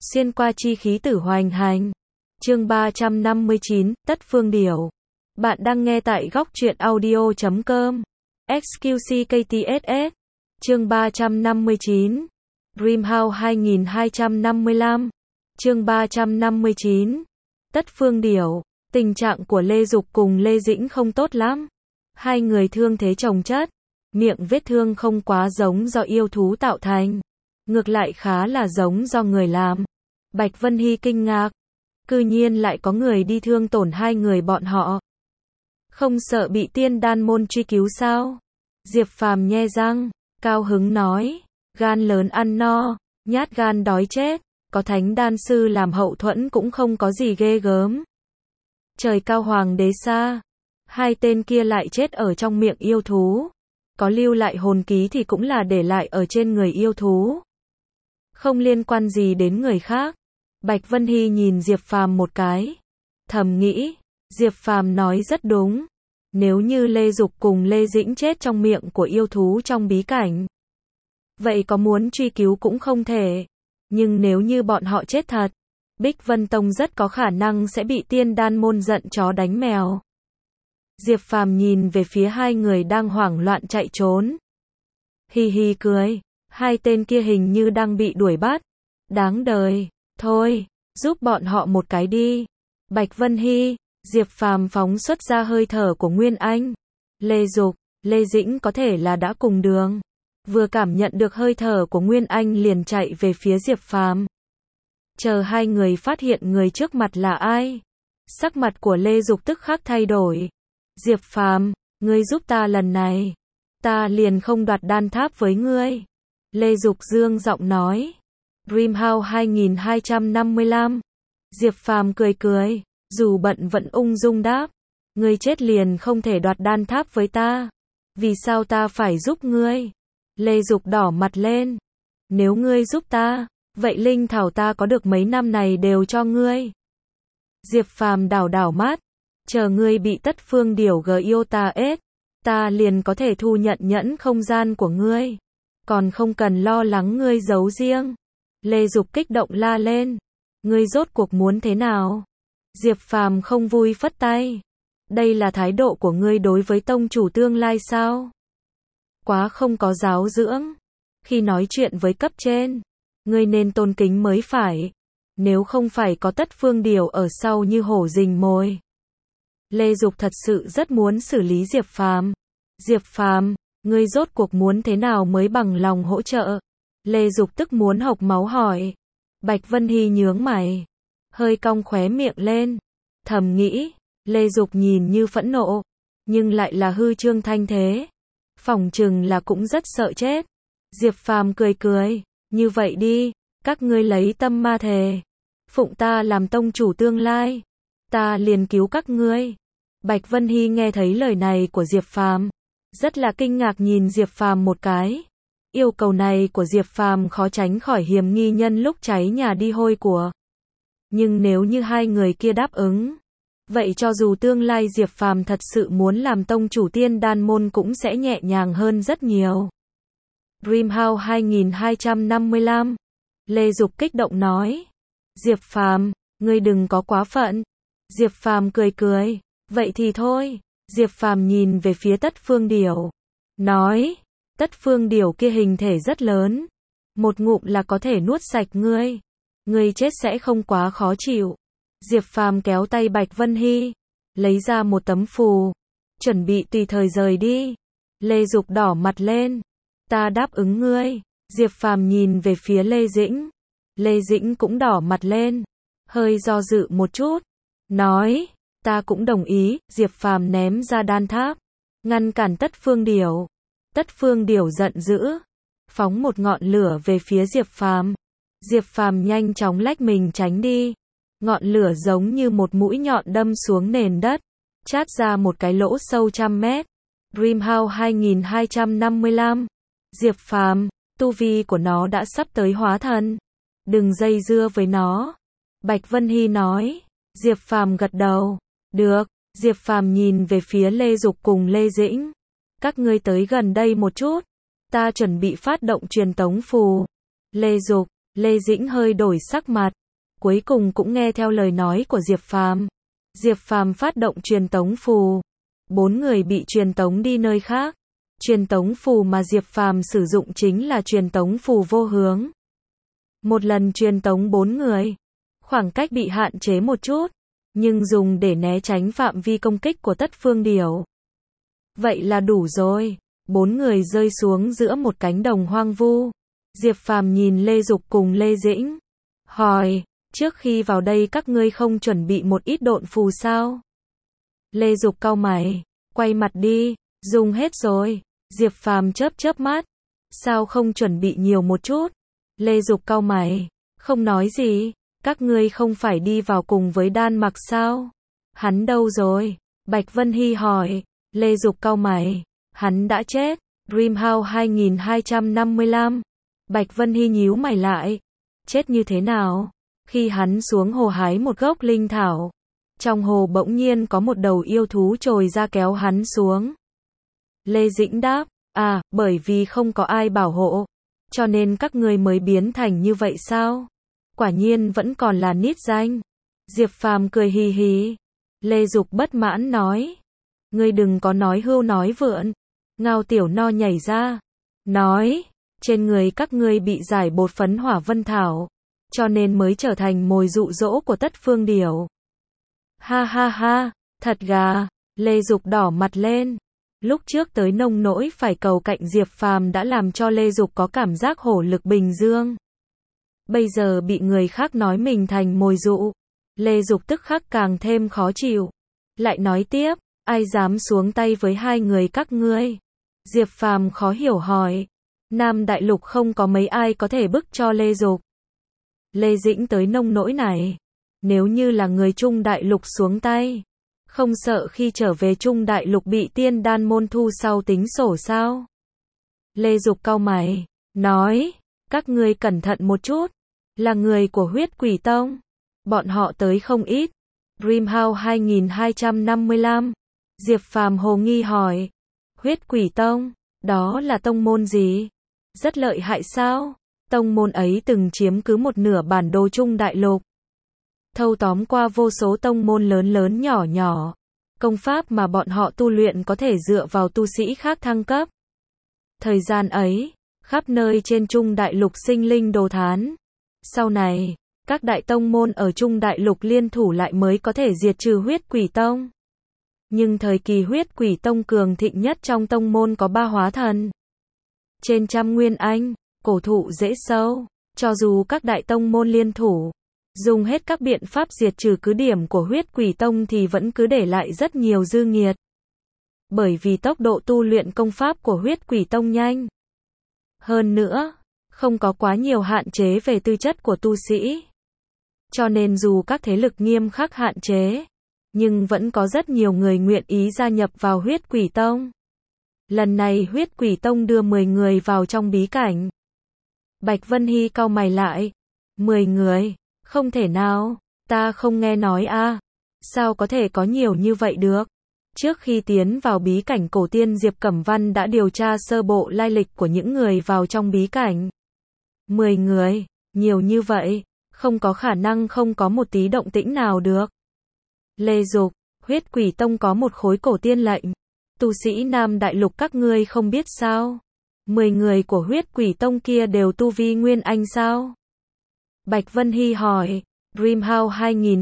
Xuyên qua chi khí tử hoành hành. Chương 359, Tất Phương Điểu. Bạn đang nghe tại góc truyện audio.com. XQCKTSS. Chương 359. Dreamhouse 2255. Chương 359. Tất Phương Điểu. Tình trạng của Lê Dục cùng Lê Dĩnh không tốt lắm. Hai người thương thế chồng chất. Miệng vết thương không quá giống do yêu thú tạo thành. Ngược lại khá là giống do người làm. Bạch Vân Hy kinh ngạc. Cư nhiên lại có người đi thương tổn hai người bọn họ. Không sợ bị tiên đan môn truy cứu sao? Diệp Phàm nhe răng, cao hứng nói. Gan lớn ăn no, nhát gan đói chết. Có thánh đan sư làm hậu thuẫn cũng không có gì ghê gớm. Trời cao hoàng đế xa. Hai tên kia lại chết ở trong miệng yêu thú. Có lưu lại hồn ký thì cũng là để lại ở trên người yêu thú. Không liên quan gì đến người khác. Bạch Vân Hy nhìn Diệp Phàm một cái. Thầm nghĩ, Diệp Phàm nói rất đúng. Nếu như Lê Dục cùng Lê Dĩnh chết trong miệng của yêu thú trong bí cảnh. Vậy có muốn truy cứu cũng không thể. Nhưng nếu như bọn họ chết thật, Bích Vân Tông rất có khả năng sẽ bị tiên đan môn giận chó đánh mèo. Diệp Phàm nhìn về phía hai người đang hoảng loạn chạy trốn. Hi hi cười. Hai tên kia hình như đang bị đuổi bắt. Đáng đời. Thôi, giúp bọn họ một cái đi. Bạch Vân Hy, Diệp Phàm phóng xuất ra hơi thở của Nguyên Anh. Lê Dục, Lê Dĩnh có thể là đã cùng đường. Vừa cảm nhận được hơi thở của Nguyên Anh liền chạy về phía Diệp Phàm. Chờ hai người phát hiện người trước mặt là ai. Sắc mặt của Lê Dục tức khắc thay đổi. Diệp Phàm, ngươi giúp ta lần này. Ta liền không đoạt đan tháp với ngươi. Lê Dục dương giọng nói. Dreamhouse 2255. Diệp Phàm cười cười, dù bận vẫn ung dung đáp. Ngươi chết liền không thể đoạt đan tháp với ta. Vì sao ta phải giúp ngươi? Lê Dục đỏ mặt lên. Nếu ngươi giúp ta, vậy linh thảo ta có được mấy năm này đều cho ngươi. Diệp Phàm đảo đảo mắt. Chờ ngươi bị Tất Phương Điểu yêu ta liền có thể thu nhận nhẫn không gian của ngươi. Còn không cần lo lắng ngươi giấu riêng. Lê Dục kích động la lên. Ngươi rốt cuộc muốn thế nào? Diệp Phàm không vui phất tay. Đây là thái độ của ngươi đối với tông chủ tương lai sao? Quá không có giáo dưỡng. Khi nói chuyện với cấp trên, ngươi nên tôn kính mới phải. Nếu không phải có Tất Phương Điểu ở sau như hổ rình mồi. Lê Dục thật sự rất muốn xử lý Diệp Phàm. Diệp Phàm, ngươi rốt cuộc muốn thế nào mới bằng lòng hỗ trợ? Lê Dục tức muốn hộc máu hỏi. Bạch Vân Hy nhướng mày, hơi cong khóe miệng lên. Thầm nghĩ, Lê Dục nhìn như phẫn nộ, nhưng lại là hư trương thanh thế. Phỏng chừng là cũng rất sợ chết. Diệp Phàm cười cười, như vậy đi, các ngươi lấy tâm ma thề. Phụng ta làm tông chủ tương lai. Ta liền cứu các ngươi. Bạch Vân Hy nghe thấy lời này của Diệp Phàm, rất là kinh ngạc nhìn Diệp Phàm một cái. Yêu cầu này của Diệp Phàm khó tránh khỏi hiềm nghi nhân lúc cháy nhà đi hôi của. Nhưng nếu như hai người kia đáp ứng, vậy cho dù tương lai Diệp Phàm thật sự muốn làm tông chủ tiên đan môn cũng sẽ nhẹ nhàng hơn rất nhiều. Dreamhouse 2255. Lê Dục kích động nói. Diệp Phàm, ngươi đừng có quá phận. Diệp Phàm cười cười. Vậy thì thôi. Diệp Phàm nhìn về phía Tất Phương Điểu. Nói. Tất Phương Điểu kia hình thể rất lớn. Một ngụm là có thể nuốt sạch ngươi. Ngươi chết sẽ không quá khó chịu. Diệp Phàm kéo tay Bạch Vân Hy. Lấy ra một tấm phù. Chuẩn bị tùy thời rời đi. Lê Dục đỏ mặt lên. Ta đáp ứng ngươi. Diệp Phàm nhìn về phía Lê Dĩnh. Lê Dĩnh cũng đỏ mặt lên. Hơi do dự một chút. Nói. Ta cũng đồng ý. Diệp Phàm ném ra đan tháp. Ngăn cản Tất Phương Điểu. Tất Phương Điểu giận dữ. Phóng một ngọn lửa về phía Diệp Phàm. Diệp Phàm nhanh chóng lách mình tránh đi. Ngọn lửa giống như một mũi nhọn đâm xuống nền đất. Chát ra một cái lỗ sâu 100 mét. Dreamhouse 2255. Diệp Phàm, tu vi của nó đã sắp tới hóa thần. Đừng dây dưa với nó. Bạch Vân Hy nói. Diệp Phàm gật đầu. Được. Diệp Phàm nhìn về phía Lê Dục cùng Lê Dĩnh. Các ngươi tới gần đây một chút. Ta chuẩn bị phát động truyền tống phù. Lê Dục, Lê Dĩnh hơi đổi sắc mặt, cuối cùng cũng nghe theo lời nói của Diệp Phàm. Diệp Phàm phát động truyền tống phù. 4 người bị truyền tống đi nơi khác. Truyền tống phù mà Diệp Phàm sử dụng chính là truyền tống phù vô hướng. Một lần truyền tống 4 người. Khoảng cách bị hạn chế một chút, nhưng dùng để né tránh phạm vi công kích của Tất Phương Điểu. Vậy là đủ rồi. 4 người rơi xuống giữa một cánh đồng hoang vu. Diệp Phàm nhìn Lê Dục cùng Lê Dĩnh, hỏi, trước khi vào đây các ngươi không chuẩn bị một ít độn phù sao? Lê Dục cau mày, quay mặt đi, dùng hết rồi. Diệp Phàm chớp chớp mắt, sao không chuẩn bị nhiều một chút? Lê Dục cau mày, không nói gì, các ngươi không phải đi vào cùng với Đan Mặc sao? Hắn đâu rồi? Bạch Vân Hy hỏi. Lê Dục cau mày, hắn đã chết. Dreamhouse 2255. Bạch Vân Hy nhíu mày lại. Chết như thế nào? Khi hắn xuống hồ hái một gốc linh thảo, trong hồ bỗng nhiên có một đầu yêu thú trồi ra kéo hắn xuống. Lê Dĩnh đáp, bởi vì không có ai bảo hộ, cho nên các ngươi mới biến thành như vậy sao? Quả nhiên vẫn còn là nít danh. Diệp Phàm cười hì hì. Lê Dục bất mãn nói, ngươi đừng có nói hưu nói vượn. Ngao Tiểu No nhảy ra, nói, trên người các ngươi bị giải bột phấn hỏa vân thảo, cho nên mới trở thành mồi dụ dỗ của Tất Phương Điểu. Ha ha ha, thật gà. Lê Dục đỏ mặt lên. Lúc trước tới nông nỗi phải cầu cạnh Diệp Phàm đã làm cho Lê Dục có cảm giác hổ lực bình dương. Bây giờ bị người khác nói mình thành mồi dụ, Lê Dục tức khắc càng thêm khó chịu. Lại nói tiếp, ai dám xuống tay với hai người các ngươi? Diệp Phàm khó hiểu hỏi. Nam Đại Lục không có mấy ai có thể bức cho Lê Dục. Lê Dĩnh tới nông nỗi này, nếu như là người Trung Đại Lục xuống tay, không sợ khi trở về Trung Đại Lục bị Tiên Đan môn thu sau tính sổ sao? Lê Dục cau mày, nói, các ngươi cẩn thận một chút, là người của Huyết Quỷ Tông. Bọn họ tới không ít. Dreamhouse 2255. Diệp Phàm hồ nghi hỏi, Huyết Quỷ Tông, đó là tông môn gì? Rất lợi hại sao? Tông môn ấy từng chiếm cứ một nửa bản đồ Trung Đại Lục, thâu tóm qua vô số tông môn lớn lớn nhỏ nhỏ. Công pháp mà bọn họ tu luyện có thể dựa vào tu sĩ khác thăng cấp. Thời gian ấy, khắp nơi trên Trung Đại Lục sinh linh đồ thán. Sau này, các đại tông môn ở Trung Đại Lục liên thủ lại mới có thể diệt trừ Huyết Quỷ Tông. Nhưng thời kỳ Huyết Quỷ Tông cường thịnh nhất trong tông môn có 3 hóa thần. Trên trăm nguyên anh, cổ thụ rễ sâu, cho dù các đại tông môn liên thủ, dùng hết các biện pháp diệt trừ cứ điểm của Huyết Quỷ Tông thì vẫn cứ để lại rất nhiều dư nghiệt. Bởi vì tốc độ tu luyện công pháp của Huyết Quỷ Tông nhanh. Hơn nữa, không có quá nhiều hạn chế về tư chất của tu sĩ. Cho nên dù các thế lực nghiêm khắc hạn chế, nhưng vẫn có rất nhiều người nguyện ý gia nhập vào Huyết Quỷ Tông. Lần này Huyết Quỷ Tông đưa 10 người vào trong bí cảnh. Bạch Vân Hy cau mày lại. 10 người? Không thể nào, ta không nghe nói sao có thể có nhiều như vậy được? Trước khi tiến vào bí cảnh cổ tiên Diệp Cẩm Văn đã điều tra sơ bộ lai lịch của những người vào trong bí cảnh. 10 người, nhiều như vậy, không có khả năng không có một tí động tĩnh nào được. Lê Dục, Huyết Quỷ Tông có một khối cổ tiên lệnh. Tu sĩ Nam Đại Lục các ngươi không biết sao? 10 người của Huyết Quỷ Tông kia đều tu vi nguyên anh sao? Bạch Vân Hy hỏi. Dreamhouse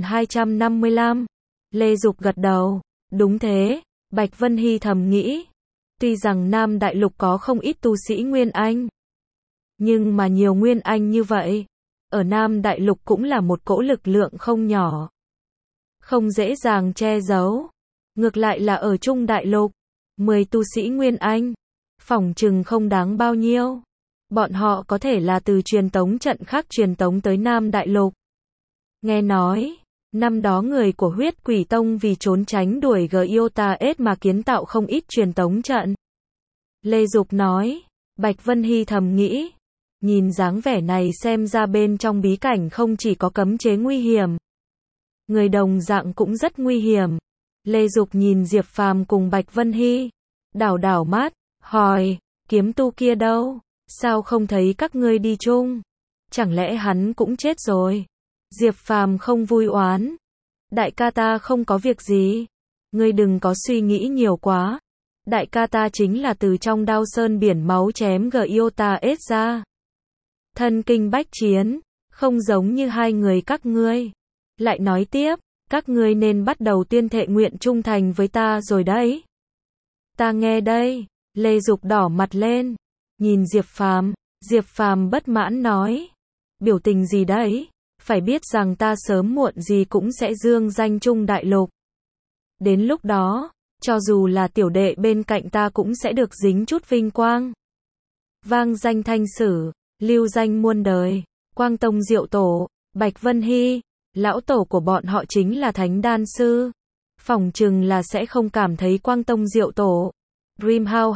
2255. Lê Dục gật đầu. Đúng thế. Bạch Vân Hy thầm nghĩ. Tuy rằng Nam Đại Lục có không ít tu sĩ nguyên anh, nhưng mà nhiều nguyên anh như vậy, ở Nam Đại Lục cũng là một cỗ lực lượng không nhỏ. Không dễ dàng che giấu. Ngược lại là ở Trung Đại Lục, 10 tu sĩ nguyên anh, phỏng chừng không đáng bao nhiêu. Bọn họ có thể là từ truyền tống trận khác truyền tống tới Nam Đại Lục. Nghe nói, năm đó người của Huyết Quỷ Tông vì trốn tránh đuổi Giotaes mà kiến tạo không ít truyền tống trận. Lê Dục nói. Bạch Vân Hy thầm nghĩ, nhìn dáng vẻ này xem ra bên trong bí cảnh không chỉ có cấm chế nguy hiểm, người đồng dạng cũng rất nguy hiểm. Lê Dục nhìn Diệp Phàm cùng Bạch Vân Hy, đảo đảo mắt, hỏi, kiếm tu kia đâu? Sao không thấy các ngươi đi chung? chẳng lẽ hắn cũng chết rồi? Diệp Phàm không vui oán. Đại ca ta không có việc gì. Ngươi đừng có suy nghĩ nhiều quá. Đại ca ta chính là từ trong Đao Sơn biển máu chém Giota S ra. Thân kinh bách chiến, không giống như hai người các ngươi. Lại nói tiếp, các ngươi nên bắt đầu tuyên thệ nguyện trung thành với ta rồi đấy. Ta nghe đây, Lê Dục đỏ mặt lên, nhìn Diệp Phàm bất mãn nói, biểu tình gì đấy, phải biết rằng ta sớm muộn gì cũng sẽ dương danh trung đại lục. Đến lúc đó, cho dù là tiểu đệ bên cạnh ta cũng sẽ được dính chút vinh quang. Vang danh thanh sử, lưu danh muôn đời, Quang Tông Diệu Tổ, Bạch Vân Hy, lão tổ của bọn họ chính là Thánh Đan Sư. Phỏng chừng là sẽ không cảm thấy Quang Tông Diệu Tổ. Dreamhouse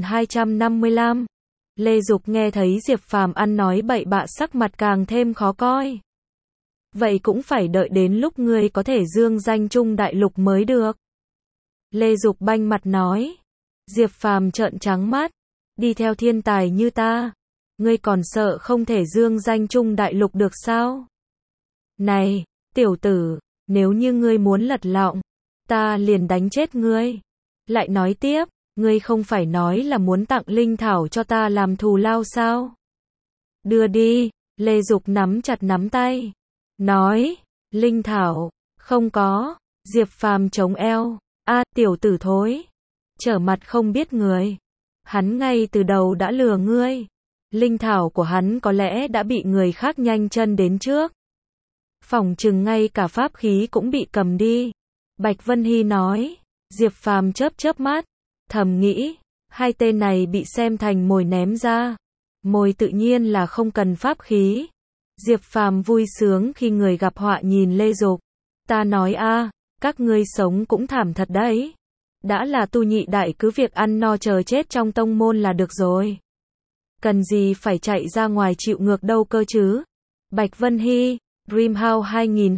2255. Lê Dục nghe thấy Diệp Phàm ăn nói bậy bạ sắc mặt càng thêm khó coi. Vậy cũng phải đợi đến lúc ngươi có thể dương danh trung đại lục mới được. Lê Dục banh mặt nói. Diệp Phàm trợn trắng mắt. Đi theo thiên tài như ta, ngươi còn sợ không thể dương danh trung đại lục được sao? Này, tiểu tử, nếu như ngươi muốn lật lọng, ta liền đánh chết ngươi. Lại nói tiếp, ngươi không phải nói là muốn tặng linh thảo cho ta làm thù lao sao? Đưa đi, Lê Dục nắm chặt nắm tay. Nói, linh thảo, không có, Diệp Phàm chống eo. Tiểu tử thối. Trở mặt không biết người. Hắn ngay từ đầu đã lừa ngươi. Linh thảo của hắn có lẽ đã bị người khác nhanh chân đến trước. Phỏng chừng ngay cả pháp khí cũng bị cầm đi. Bạch Vân Hy nói. Diệp Phàm chớp mắt, thầm nghĩ, hai tên này bị xem thành mồi ném ra. Mồi tự nhiên là không cần pháp khí. Diệp Phàm vui sướng khi người gặp họa nhìn Lê Dục. Ta nói các ngươi sống cũng thảm thật đấy. Đã là tu nhị đại cứ việc ăn no chờ chết trong tông môn là được rồi. Cần gì phải chạy ra ngoài chịu ngược đâu cơ chứ. Bạch Vân Hy, Dreamhouse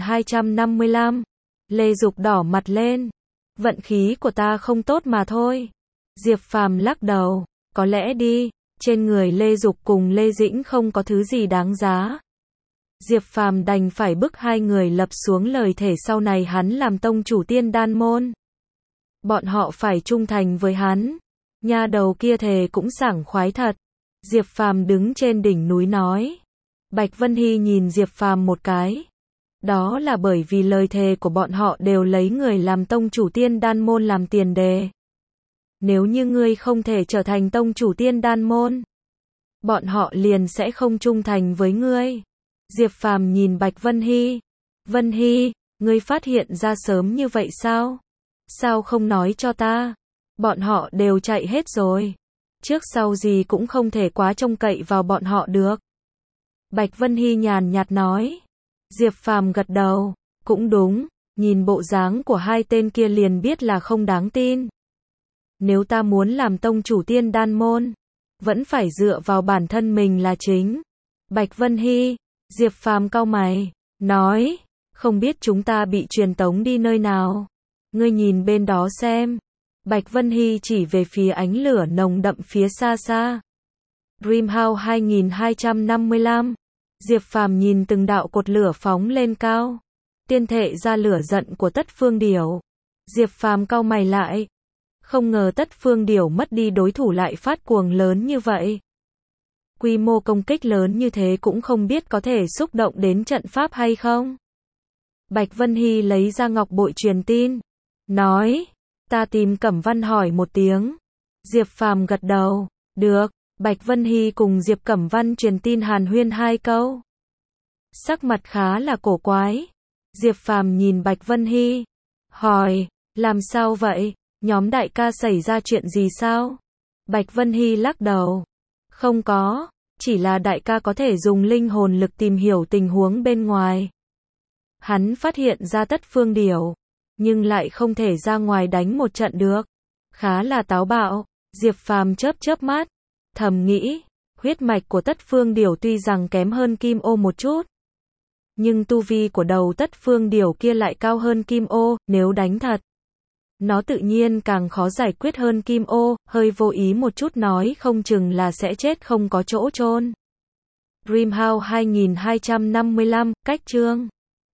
2255. Lê Dục đỏ mặt lên. Vận khí của ta không tốt mà thôi. Diệp Phàm lắc đầu. Có lẽ đi, trên người Lê Dục cùng Lê Dĩnh không có thứ gì đáng giá. Diệp Phàm đành phải bức hai người lập xuống lời thề sau này hắn làm tông chủ Tiên Đan môn. Bọn họ phải trung thành với hắn. Nha đầu kia thề cũng sảng khoái thật. Diệp Phàm đứng trên đỉnh núi nói. Bạch Vân Hy nhìn Diệp Phàm một cái. Đó là bởi vì lời thề của bọn họ đều lấy người làm tông chủ Tiên Đan môn làm tiền đề. Nếu như ngươi không thể trở thành tông chủ Tiên Đan môn, bọn họ liền sẽ không trung thành với ngươi. Diệp Phàm nhìn Bạch Vân Hy. Vân Hy, ngươi phát hiện ra sớm như vậy sao? Sao không nói cho ta? Bọn họ đều chạy hết rồi. Trước sau gì cũng không thể quá trông cậy vào bọn họ được. Bạch Vân Hy nhàn nhạt nói. Diệp Phàm gật đầu. Cũng đúng, nhìn bộ dáng của hai tên kia liền biết là không đáng tin. Nếu ta muốn làm tông chủ Tiên Đan môn, vẫn phải dựa vào bản thân mình là chính. Bạch Vân Hy, Diệp Phàm cau mày, nói, không biết chúng ta bị truyền tống đi nơi nào. Ngươi nhìn bên đó xem. Bạch Vân Hy chỉ về phía ánh lửa nồng đậm phía xa xa. Dreamhouse 2255. Diệp Phàm nhìn từng đạo cột lửa phóng lên cao. Tiên thệ ra lửa giận của Tất Phương Điểu. Diệp Phàm cau mày lại. Không ngờ Tất Phương Điểu mất đi đối thủ lại phát cuồng lớn như vậy. Quy mô công kích lớn như thế cũng không biết có thể xúc động đến trận pháp hay không. Bạch Vân Hy lấy ra ngọc bội truyền tin. Nói, ta tìm Cẩm Văn hỏi một tiếng. Diệp Phàm gật đầu. Được. Bạch Vân Hy cùng Diệp Cẩm Văn truyền tin hàn huyên hai câu. Sắc mặt khá là cổ quái. Diệp Phàm nhìn Bạch Vân Hy. Hỏi, làm sao vậy? Nhóm đại ca xảy ra chuyện gì sao? Bạch Vân Hy lắc đầu. Không có, chỉ là đại ca có thể dùng linh hồn lực tìm hiểu tình huống bên ngoài. Hắn phát hiện ra Tất Phương Điểu, nhưng lại không thể ra ngoài đánh một trận được. Khá là táo bạo. Diệp Phàm chớp mắt, thầm nghĩ, huyết mạch của Tất Phương Điểu tuy rằng kém hơn Kim Ô một chút, nhưng tu vi của đầu Tất Phương Điểu kia lại cao hơn Kim Ô, nếu đánh thật, nó tự nhiên càng khó giải quyết hơn Kim Ô, hơi vô ý một chút nói không chừng là sẽ chết không có chỗ chôn. Dreamhouse 2255, cách chương